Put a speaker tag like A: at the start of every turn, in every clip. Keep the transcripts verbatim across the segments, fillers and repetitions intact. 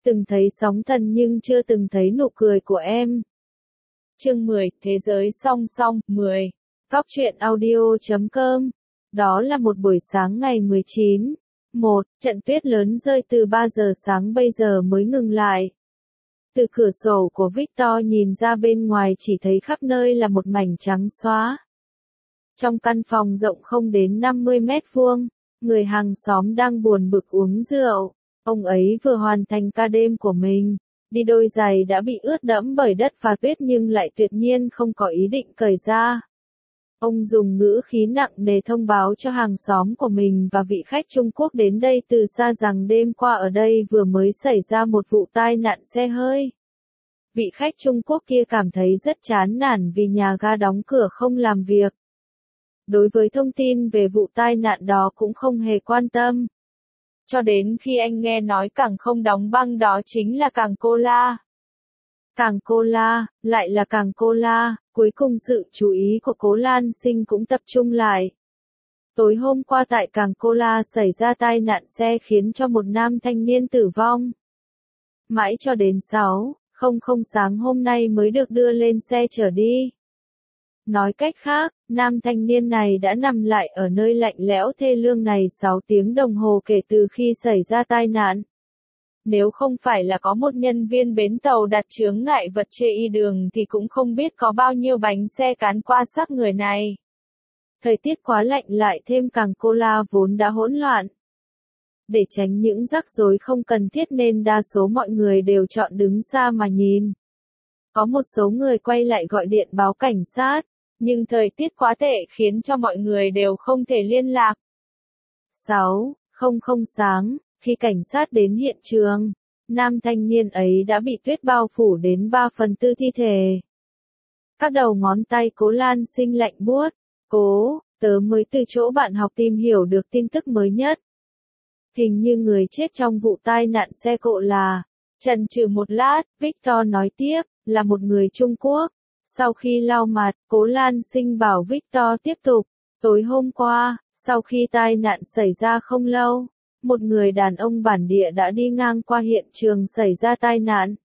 A: Từng thấy sóng thần nhưng chưa từng thấy nụ cười của em. Chương mười, Thế giới song song, mười. Góc truyện audio chấm com. Đó là một buổi sáng ngày mười chín. một. Trận tuyết lớn rơi từ ba giờ sáng bây giờ mới ngừng lại. Từ cửa sổ của Victor nhìn ra bên ngoài chỉ thấy khắp nơi là một mảnh trắng xóa. Trong căn phòng rộng không đến năm mươi mét vuông, người hàng xóm đang buồn bực uống rượu. Ông ấy vừa hoàn thành ca đêm của mình, đi đôi giày đã bị ướt đẫm bởi đất và tuyết nhưng lại tuyệt nhiên không có ý định cởi ra. Ông dùng ngữ khí nặng nề thông báo cho hàng xóm của mình và vị khách Trung Quốc đến đây từ xa rằng đêm qua ở đây vừa mới xảy ra một vụ tai nạn xe hơi. Vị khách Trung Quốc kia cảm thấy rất chán nản vì nhà ga đóng cửa không làm việc. Đối với thông tin về vụ tai nạn đó cũng không hề quan tâm. Cho đến khi anh nghe nói cảng không đóng băng đó chính là cảng Kola. Cảng Kola, lại là cảng Kola, cuối cùng sự chú ý của Cố Lan Sinh cũng tập trung lại. Tối hôm qua tại cảng Kola xảy ra tai nạn xe khiến cho một nam thanh niên tử vong. Mãi cho đến sáu không không sáng hôm nay mới được đưa lên xe chở đi. Nói cách khác, nam thanh niên này đã nằm lại ở nơi lạnh lẽo thê lương này sáu tiếng đồng hồ kể từ khi xảy ra tai nạn. Nếu không phải là có một nhân viên bến tàu đặt chướng ngại vật chê y đường thì cũng không biết có bao nhiêu bánh xe cán qua xác người này. Thời tiết quá lạnh lại thêm cảng Kola vốn đã hỗn loạn. Để tránh những rắc rối không cần thiết nên đa số mọi người đều chọn đứng xa mà nhìn. Có một số người quay lại gọi điện báo cảnh sát, nhưng thời tiết quá tệ khiến cho mọi người đều không thể liên lạc. sáu không không sáng, khi cảnh sát đến hiện trường, nam thanh niên ấy đã bị tuyết bao phủ đến ba phần tư thi thể. Các đầu ngón tay Cố Lan Sinh lạnh buốt. Cố, tớ mới từ chỗ bạn học tìm hiểu được tin tức mới nhất. Hình như người chết trong vụ tai nạn xe cộ là, chần chừ một lát, Victor nói tiếp, là một người Trung Quốc. Sau khi lau mặt, Cố Lan Sinh bảo Victor tiếp tục. Tối hôm qua, sau khi tai nạn xảy ra không lâu, một người đàn ông bản địa đã đi ngang qua hiện trường xảy ra tai nạn.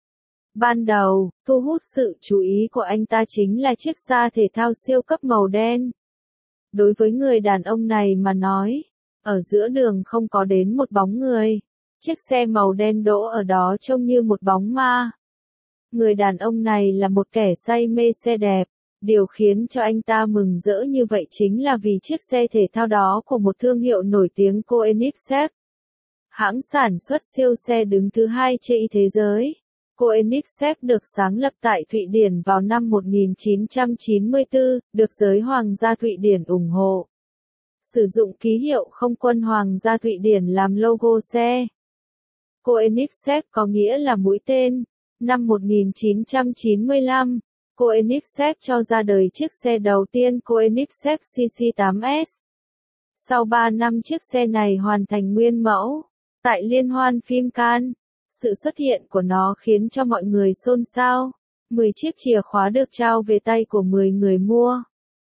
A: Ban đầu, thu hút sự chú ý của anh ta chính là chiếc xe thể thao siêu cấp màu đen. Đối với người đàn ông này mà nói, ở giữa đường không có đến một bóng người. Chiếc xe màu đen đỗ ở đó trông như một bóng ma. Người đàn ông này là một kẻ say mê xe đẹp. Điều khiến cho anh ta mừng rỡ như vậy chính là vì chiếc xe thể thao đó của một thương hiệu nổi tiếng Koenigsegg. Hãng sản xuất siêu xe đứng thứ hai trên thế giới. Koenigsegg được sáng lập tại Thụy Điển vào năm một nghìn chín trăm chín mươi tư, được giới Hoàng gia Thụy Điển ủng hộ. Sử dụng ký hiệu không quân Hoàng gia Thụy Điển làm logo xe. Koenigsegg có nghĩa là mũi tên. Năm một nghìn chín trăm chín mươi lăm, Koenigsegg cho ra đời chiếc xe đầu tiên Koenigsegg C C tám S. Sau ba năm chiếc xe này hoàn thành nguyên mẫu, tại liên hoan phim Cannes, sự xuất hiện của nó khiến cho mọi người xôn xao. mười chiếc chìa khóa được trao về tay của mười người mua.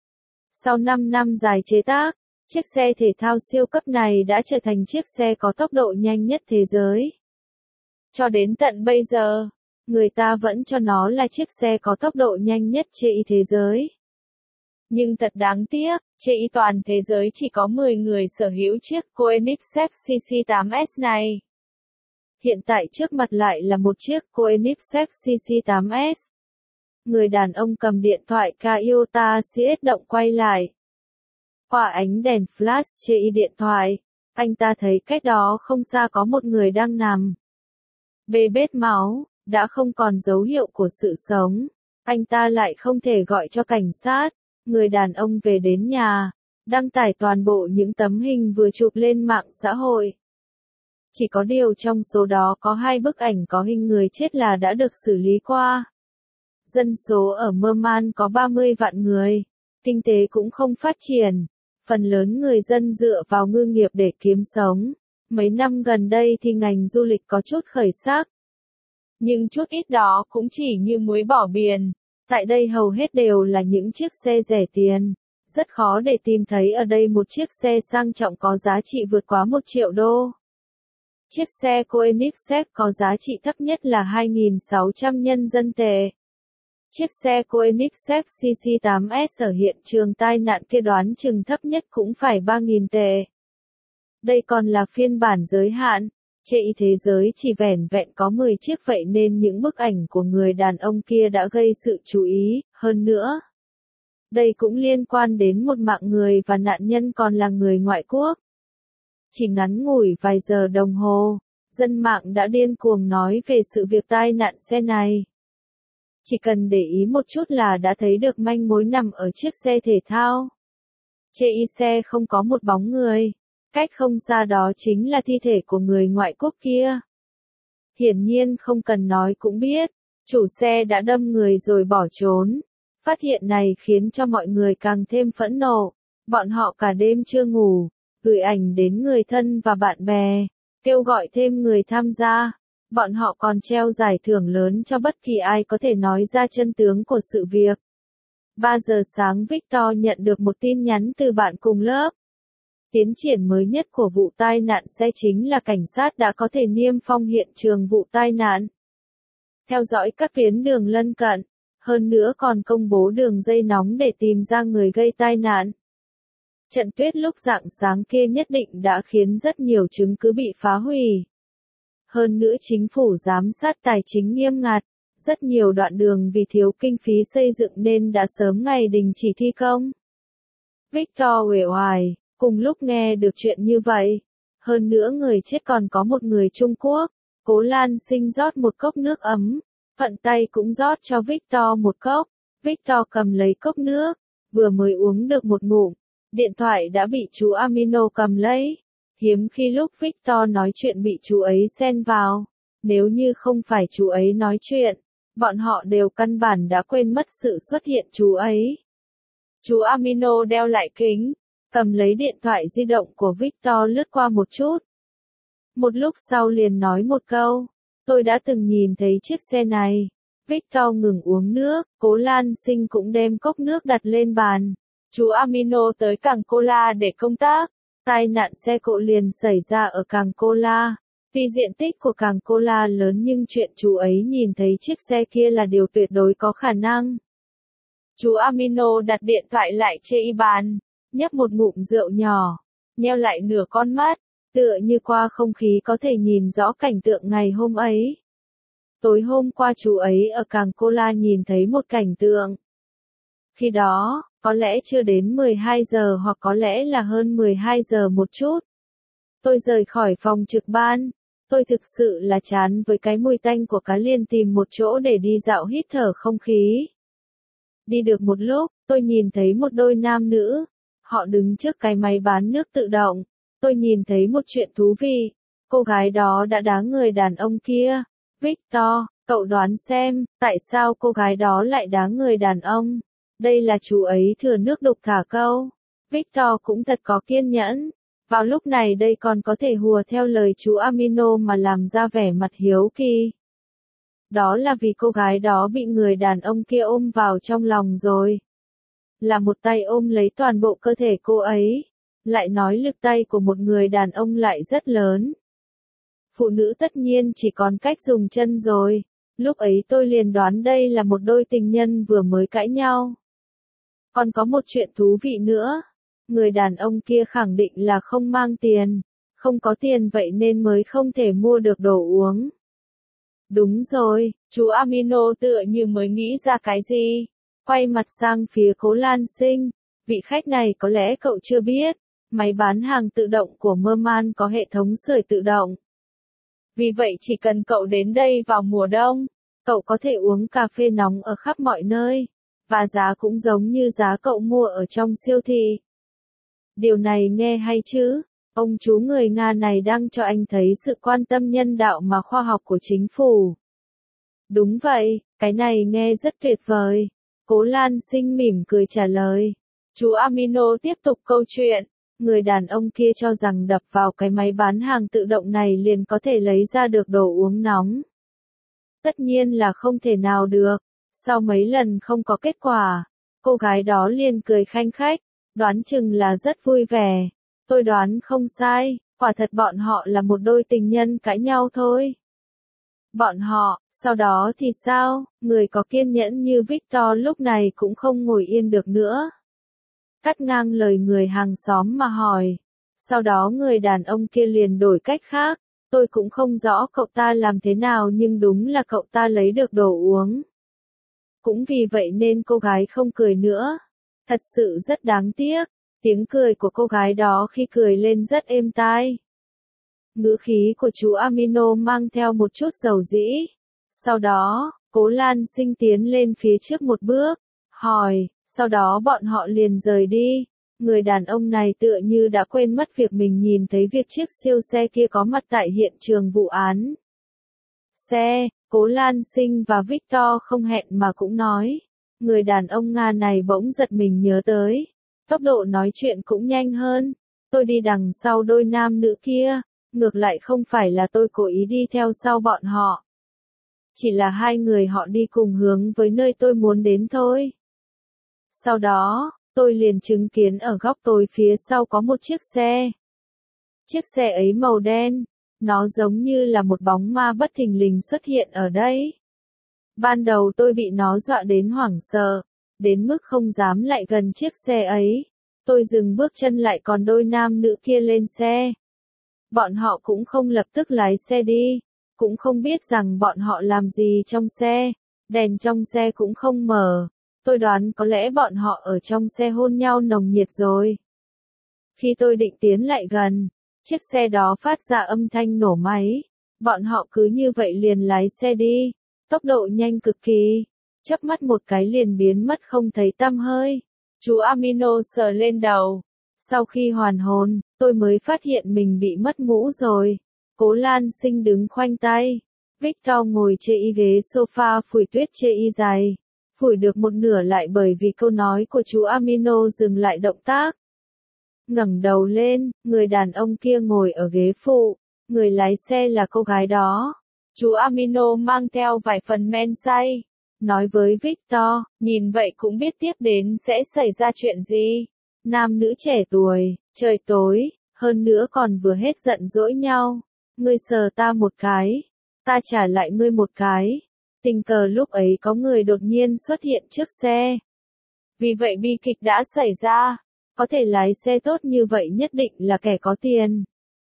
A: Sau năm năm dài chế tác, chiếc xe thể thao siêu cấp này đã trở thành chiếc xe có tốc độ nhanh nhất thế giới. Cho đến tận bây giờ, người ta vẫn cho nó là chiếc xe có tốc độ nhanh nhất trên thế giới. Nhưng thật đáng tiếc, trên toàn thế giới chỉ có mười người sở hữu chiếc Koenigsegg C C tám S này. Hiện tại trước mặt lại là một chiếc Koenigsegg C C tám S. Người đàn ông cầm điện thoại Toyota xê ét động quay lại. Qua ánh đèn flash trên điện thoại, anh ta thấy cách đó không xa có một người đang nằm bê bết máu, đã không còn dấu hiệu của sự sống. Anh ta lại không thể gọi cho cảnh sát. Người đàn ông về đến nhà, đăng tải toàn bộ những tấm hình vừa chụp lên mạng xã hội. Chỉ có điều trong số đó có hai bức ảnh có hình người chết là đã được xử lý qua. Dân số ở Murman có ba mươi vạn người. Kinh tế cũng không phát triển. Phần lớn người dân dựa vào ngư nghiệp để kiếm sống. Mấy năm gần đây thì ngành du lịch có chút khởi sắc. Nhưng chút ít đó cũng chỉ như muối bỏ biển. Tại đây hầu hết đều là những chiếc xe rẻ tiền. Rất khó để tìm thấy ở đây một chiếc xe sang trọng có giá trị vượt quá một triệu đô. Chiếc xe Koenigsegg có giá trị thấp nhất là hai nghìn sáu trăm nhân dân tệ. Chiếc xe Koenigsegg xê xê tám S ở hiện trường tai nạn kia đoán chừng thấp nhất cũng phải ba nghìn tệ. Đây còn là phiên bản giới hạn, trên thế giới chỉ vẻn vẹn có mười chiếc vậy nên những bức ảnh của người đàn ông kia đã gây sự chú ý, hơn nữa. Đây cũng liên quan đến một mạng người và nạn nhân còn là người ngoại quốc. Chỉ ngắn ngủi vài giờ đồng hồ, dân mạng đã điên cuồng nói về sự việc tai nạn xe này. Chỉ cần để ý một chút là đã thấy được manh mối nằm ở chiếc xe thể thao. Trên xe không có một bóng người, cách không xa đó chính là thi thể của người ngoại quốc kia. Hiển nhiên không cần nói cũng biết, chủ xe đã đâm người rồi bỏ trốn. Phát hiện này khiến cho mọi người càng thêm phẫn nộ, bọn họ cả đêm chưa ngủ, gửi ảnh đến người thân và bạn bè, kêu gọi thêm người tham gia. Bọn họ còn treo giải thưởng lớn cho bất kỳ ai có thể nói ra chân tướng của sự việc. ba giờ sáng Victor nhận được một tin nhắn từ bạn cùng lớp. Tiến triển mới nhất của vụ tai nạn xe chính là cảnh sát đã có thể niêm phong hiện trường vụ tai nạn. Theo dõi các tuyến đường lân cận, hơn nữa còn công bố đường dây nóng để tìm ra người gây tai nạn. Trận tuyết lúc rạng sáng kia nhất định đã khiến rất nhiều chứng cứ bị phá hủy. Hơn nữa chính phủ giám sát tài chính nghiêm ngặt, rất nhiều đoạn đường vì thiếu kinh phí xây dựng nên đã sớm ngày đình chỉ thi công. Victor uể oải, cùng lúc nghe được chuyện như vậy. Hơn nữa người chết còn có một người Trung Quốc, Cố Lan Sinh rót một cốc nước ấm, thuận tay cũng rót cho Victor một cốc. Victor cầm lấy cốc nước, vừa mới uống được một ngụm, điện thoại đã bị chú Amino cầm lấy. Hiếm khi lúc Victor nói chuyện bị chú ấy xen vào, nếu như không phải chú ấy nói chuyện, bọn họ đều căn bản đã quên mất sự xuất hiện chú ấy. Chú Amino đeo lại kính, cầm lấy điện thoại di động của Victor lướt qua một chút. Một lúc sau liền nói một câu, tôi đã từng nhìn thấy chiếc xe này. Victor ngừng uống nước, Cố Lan Sinh cũng đem cốc nước đặt lên bàn. Chú Amino tới cảng Cola để công tác. Tai nạn xe cộ liền xảy ra ở cảng Cola. Tuy diện tích của cảng Cola lớn nhưng chuyện chú ấy nhìn thấy chiếc xe kia là điều tuyệt đối có khả năng. Chú Amino đặt điện thoại lại trên bàn, nhấp một ngụm rượu nhỏ, nheo lại nửa con mắt, tựa như qua không khí có thể nhìn rõ cảnh tượng ngày hôm ấy. Tối hôm qua chú ấy ở cảng Cola nhìn thấy một cảnh tượng. Khi đó, có lẽ chưa đến mười hai giờ hoặc có lẽ là hơn mười hai giờ một chút. Tôi rời khỏi phòng trực ban. Tôi thực sự là chán với cái mùi tanh của cá, liền tìm một chỗ để đi dạo hít thở không khí. Đi được một lúc, tôi nhìn thấy một đôi nam nữ. Họ đứng trước cái máy bán nước tự động. Tôi nhìn thấy một chuyện thú vị. Cô gái đó đã đá người đàn ông kia. Victor, cậu đoán xem, tại sao cô gái đó lại đá người đàn ông? Đây là chú ấy thừa nước đục thả câu. Victor cũng thật có kiên nhẫn. Vào lúc này đây còn có thể hùa theo lời chú Amino mà làm ra vẻ mặt hiếu kỳ. Đó là vì cô gái đó bị người đàn ông kia ôm vào trong lòng rồi. Là một tay ôm lấy toàn bộ cơ thể cô ấy. Lại nói lực tay của một người đàn ông lại rất lớn. Phụ nữ tất nhiên chỉ còn cách dùng chân rồi. Lúc ấy tôi liền đoán đây là một đôi tình nhân vừa mới cãi nhau. Còn có một chuyện thú vị nữa. Người đàn ông kia khẳng định là không mang tiền. Không có tiền vậy nên mới không thể mua được đồ uống. Đúng rồi, chú Amino tựa như mới nghĩ ra cái gì. Quay mặt sang phía Cố Lan Sinh. Vị khách này có lẽ cậu chưa biết. Máy bán hàng tự động của Merman có hệ thống sưởi tự động. Vì vậy chỉ cần cậu đến đây vào mùa đông, cậu có thể uống cà phê nóng ở khắp mọi nơi. Và giá cũng giống như giá cậu mua ở trong siêu thị. Điều này nghe hay chứ? Ông chú người Nga này đang cho anh thấy sự quan tâm nhân đạo mà khoa học của chính phủ. Đúng vậy, cái này nghe rất tuyệt vời. Cố Lan Sinh mỉm cười trả lời. Chú Amino tiếp tục câu chuyện. Người đàn ông kia cho rằng đập vào cái máy bán hàng tự động này liền có thể lấy ra được đồ uống nóng. Tất nhiên là không thể nào được. Sau mấy lần không có kết quả, cô gái đó liền cười khanh khách, đoán chừng là rất vui vẻ. Tôi đoán không sai, Quả thật bọn họ là một đôi tình nhân cãi nhau thôi. Bọn họ, sau đó thì sao? Người có kiên nhẫn như Victor lúc này cũng không ngồi yên được nữa. Cắt ngang lời người hàng xóm mà hỏi. Sau đó người đàn ông kia liền đổi cách khác. Tôi cũng không rõ cậu ta làm thế nào nhưng đúng là cậu ta lấy được đồ uống. Cũng vì vậy nên cô gái không cười nữa. Thật sự rất đáng tiếc. Tiếng cười của cô gái đó khi cười lên rất êm tai. Ngữ khí của chú Amino mang theo một chút dầu dĩ. Sau đó, Cố Lan Sinh tiến lên phía trước một bước, hỏi, sau đó bọn họ liền rời đi. Người đàn ông này tựa như đã quên mất việc mình nhìn thấy việc chiếc siêu xe kia có mặt tại hiện trường vụ án. Xe, Cố Lan Sinh và Victor không hẹn mà cũng nói. Người đàn ông Nga này bỗng giật mình nhớ tới. Tốc độ nói chuyện cũng nhanh hơn. Tôi đi đằng sau đôi nam nữ kia. Ngược lại không phải là tôi cố ý đi theo sau bọn họ. Chỉ là hai người họ đi cùng hướng với nơi tôi muốn đến thôi. Sau đó, tôi liền chứng kiến ở góc tối phía sau có một chiếc xe. Chiếc xe ấy màu đen. Nó giống như là một bóng ma bất thình lình xuất hiện ở đây. Ban đầu tôi bị nó dọa đến hoảng sợ. Đến mức không dám lại gần chiếc xe ấy. Tôi dừng bước chân lại còn đôi nam nữ kia lên xe. Bọn họ cũng không lập tức lái xe đi. Cũng không biết rằng bọn họ làm gì trong xe. Đèn trong xe cũng không mở. Tôi đoán có lẽ bọn họ ở trong xe hôn nhau nồng nhiệt rồi. Khi tôi định tiến lại gần, chiếc xe đó phát ra âm thanh nổ máy. Bọn họ cứ như vậy liền lái xe đi. Tốc độ nhanh cực kỳ. Chớp mắt một cái liền biến mất không thấy tăm hơi. Chú Amino sờ lên đầu. Sau khi hoàn hồn, tôi mới phát hiện mình bị mất mũ rồi. Cố Lan Sinh đứng khoanh tay. Victor ngồi trên y ghế sofa phủi tuyết trên y dài. Phủi được một nửa lại bởi vì câu nói của chú Amino dừng lại động tác. Ngẩng đầu lên, người đàn ông kia ngồi ở ghế phụ. Người lái xe là cô gái đó. Chú Amino mang theo vài phần men say. Nói với Victor, nhìn vậy cũng biết tiếp đến sẽ xảy ra chuyện gì. Nam nữ trẻ tuổi, trời tối, hơn nữa còn vừa hết giận dỗi nhau. Ngươi sờ ta một cái, ta trả lại ngươi một cái. Tình cờ lúc ấy có người đột nhiên xuất hiện trước xe. Vì vậy bi kịch đã xảy ra. Có thể lái xe tốt như vậy nhất định là kẻ có tiền.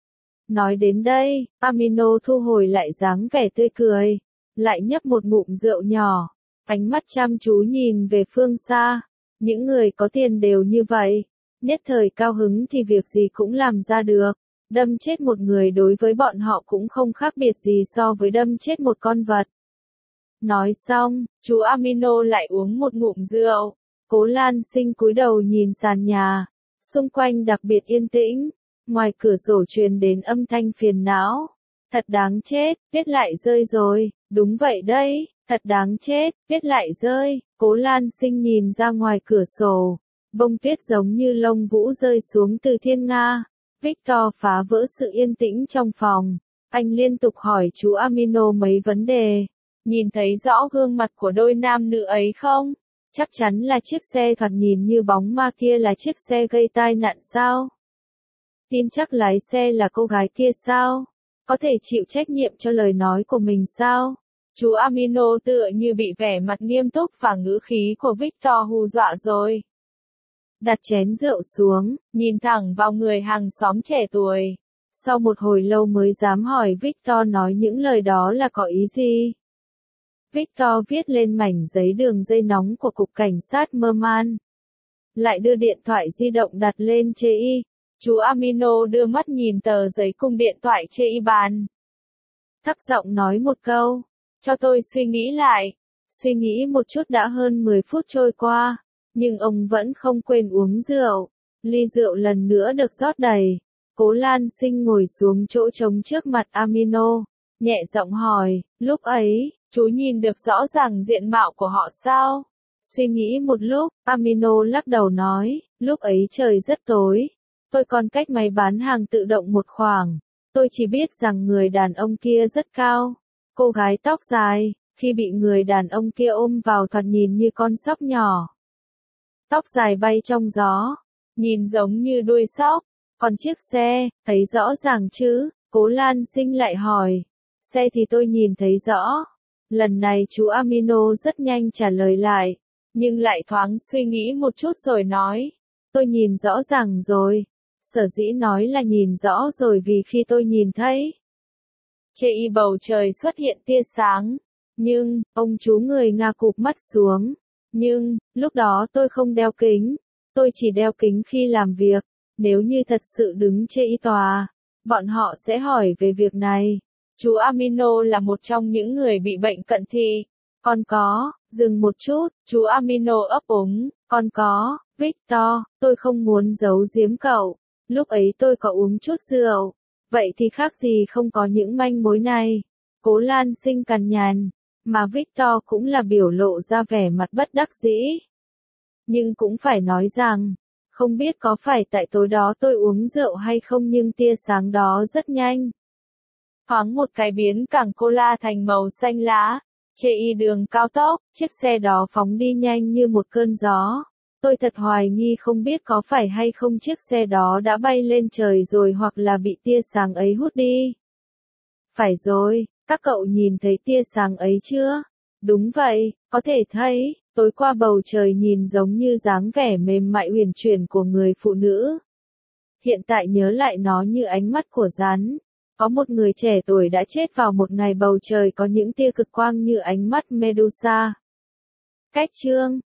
A: Nói đến đây, Amino thu hồi lại dáng vẻ tươi cười. Lại nhấp một ngụm rượu nhỏ. Ánh mắt chăm chú nhìn về phương xa. Những người có tiền đều như vậy. Nhất thời cao hứng thì việc gì cũng làm ra được. Đâm chết một người đối với bọn họ cũng không khác biệt gì so với đâm chết một con vật. Nói xong, chú Amino lại uống một ngụm rượu. Cố Lan Sinh cúi đầu nhìn sàn nhà. Xung quanh đặc biệt yên tĩnh. Ngoài cửa sổ truyền đến âm thanh phiền não. Thật đáng chết, tuyết lại rơi rồi. Đúng vậy đấy, thật đáng chết, tuyết lại rơi. Cố Lan Sinh nhìn ra ngoài cửa sổ. Bông tuyết giống như lông vũ rơi xuống từ thiên nga. Victor phá vỡ sự yên tĩnh trong phòng. Anh liên tục hỏi chú Amino mấy vấn đề. Nhìn thấy rõ gương mặt của đôi nam nữ ấy không? Chắc chắn là chiếc xe thoạt nhìn như bóng ma kia là chiếc xe gây tai nạn sao? Tin chắc lái xe là cô gái kia sao? Có thể chịu trách nhiệm cho lời nói của mình sao? Chú Amino tựa như bị vẻ mặt nghiêm túc và ngữ khí của Victor hù dọa rồi. Đặt chén rượu xuống, nhìn thẳng vào người hàng xóm trẻ tuổi. Sau một hồi lâu mới dám hỏi Victor nói những lời đó là có ý gì. Victor viết lên mảnh giấy đường dây nóng của Cục Cảnh sát Merman. Lại đưa điện thoại di động đặt lên chê y. Chú Amino đưa mắt nhìn tờ giấy cùng điện thoại chê y bàn. Thấp giọng nói một câu. Cho tôi suy nghĩ lại. Suy nghĩ một chút đã hơn mười phút trôi qua. Nhưng ông vẫn không quên uống rượu. Ly rượu lần nữa được rót đầy. Cố Lan Sinh ngồi xuống chỗ trống trước mặt Amino. Nhẹ giọng hỏi, lúc ấy, chú nhìn được rõ ràng diện mạo của họ sao? Suy nghĩ một lúc, Amino lắc đầu nói, lúc ấy trời rất tối. Tôi còn cách máy bán hàng tự động một khoảng. Tôi chỉ biết rằng người đàn ông kia rất cao. Cô gái tóc dài, khi bị người đàn ông kia ôm vào thoạt nhìn như con sóc nhỏ. Tóc dài bay trong gió, nhìn giống như đuôi sóc. Còn chiếc xe, thấy rõ ràng chứ? Cố Lan Sinh lại hỏi. Xe thì tôi nhìn thấy rõ. Lần này chú Amino rất nhanh trả lời lại, nhưng lại thoáng suy nghĩ một chút rồi nói. Tôi nhìn rõ ràng rồi. Sở dĩ nói là nhìn rõ rồi vì khi tôi nhìn thấy, trên bầu trời xuất hiện tia sáng. Nhưng, ông chú người Nga cụp mắt xuống. Nhưng, lúc đó tôi không đeo kính. Tôi chỉ đeo kính khi làm việc. Nếu như thật sự đứng trên tòa, bọn họ sẽ hỏi về việc này. Chú Amino là một trong những người bị bệnh cận thị. Còn có, dừng một chút, chú Amino ấp úng, còn có, Victor, tôi không muốn giấu giếm cậu. Lúc ấy tôi có uống chút rượu. Vậy thì khác gì không có những manh mối này. Cố Lan Sinh cằn nhằn, mà Victor cũng là biểu lộ ra vẻ mặt bất đắc dĩ. Nhưng cũng phải nói rằng, không biết có phải tại tối đó tôi uống rượu hay không nhưng tia sáng đó rất nhanh. Thoáng một cái biến cảng cola thành màu xanh lá. Trên đường cao tốc, chiếc xe đó phóng đi nhanh như một cơn gió. Tôi thật hoài nghi không biết có phải hay không chiếc xe đó đã bay lên trời rồi hoặc là bị tia sáng ấy hút đi. Phải rồi, các cậu nhìn thấy tia sáng ấy chưa? Đúng vậy, có thể thấy, tối qua bầu trời nhìn giống như dáng vẻ mềm mại huyền chuyển của người phụ nữ. Hiện tại nhớ lại nó như ánh mắt của rắn. Có một người trẻ tuổi đã chết vào một ngày bầu trời có những tia cực quang như ánh mắt Medusa. Cách chương